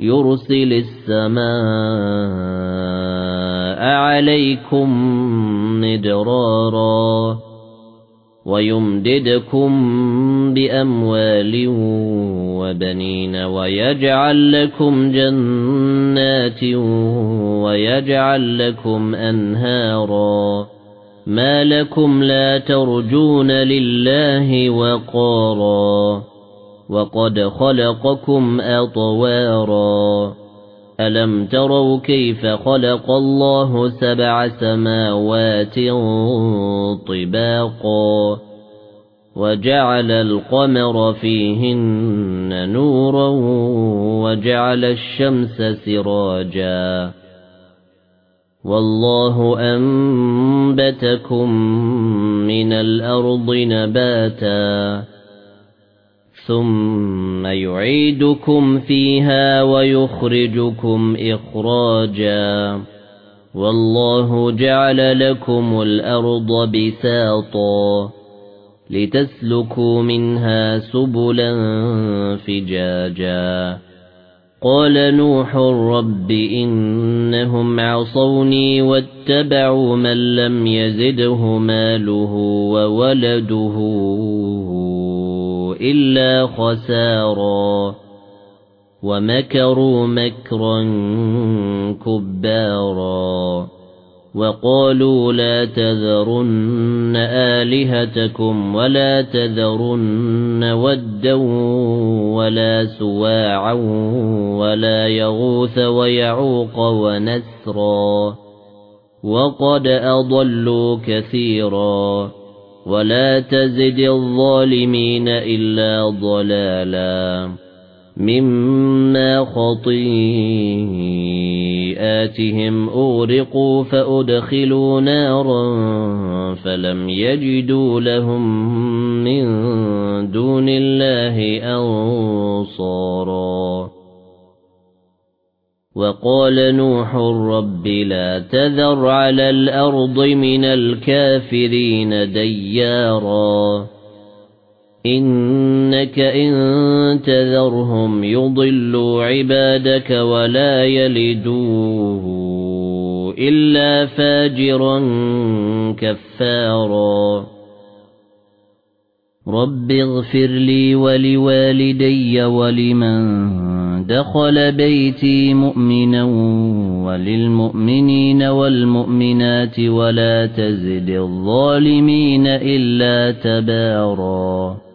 يرسل السماء عليكم مدرارا ويمددكم بأموال وبنين ويجعل لكم جنات ويجعل لكم أنهارا ما لكم لا ترجون لله وقارا وقد خلقكم أطوارا ألم تروا كيف خلق الله 7 سماوات طباقا وجعل القمر فيهن نورا وجعل الشمس سراجا والله أنبتكم من الأرض نباتا ثم يعيدكم فيها ويخرجكم إخراجا والله جعل لكم الأرض بساطا لتسلكوا منها سبلا فجاجا قال نوح رب إنهم عصوني واتبعوا من لم يزده ماله وولده إلا خسارا ومكروا مكرا كبارا وقالوا لا تذرن آلهتكم ولا تذرن ودا ولا سواعا ولا يغوث ويعوق ونسرا وقد أضلوا كثيرا ولا تزد الظالمين إلا ضلالا مما خطيئاتهم أغرقوا فأدخلوا نارا فلم يجدوا لهم من دون الله أنصارا وقال نوح رب لا تذر على الأرض من الكافرين ديارا إنك إن تذرهم يضلوا عبادك ولا يلدوا إلا فاجرا كفارا رب اغفر لي ولوالدي ولمن دخل بيتي مؤمنا وللمؤمنين والمؤمنات ولا تزد الظالمين إلا تبارا